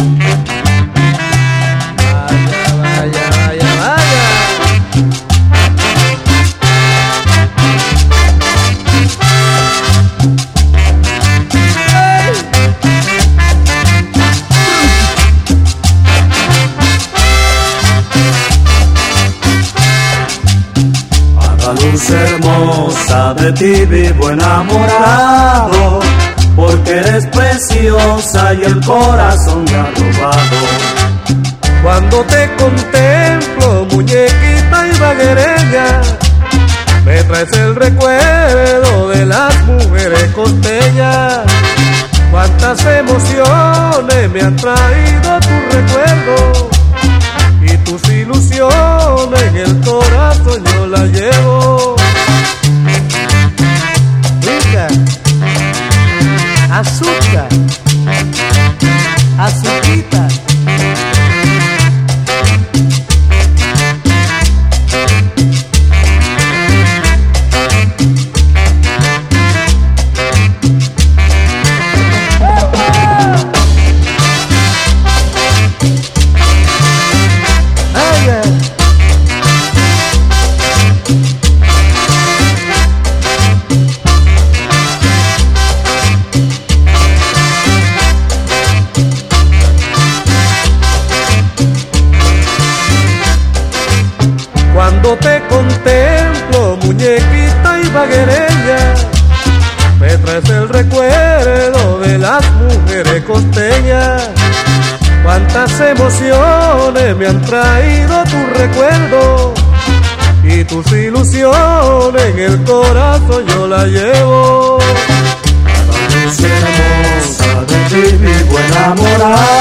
Hermosa, de ti vivo enamorado, porque eres preciosa y el corazón me ha robado. Cuando te contemplo, muñequita y vaguereña, me traes el recuerdo de las mujeres costeñas. Cuántas emociones me han traído tus recuerdos, y tus ilusiones en el corazón yo las llevo. Azúcar, azuquita. Cuando te contemplo, muñequita y vaguereña, me traes el recuerdo de las mujeres costeñas. Cuántas emociones me han traído tus recuerdos, y tus ilusiones en el corazón yo las llevo. Hermosa, de ti vivo enamorado,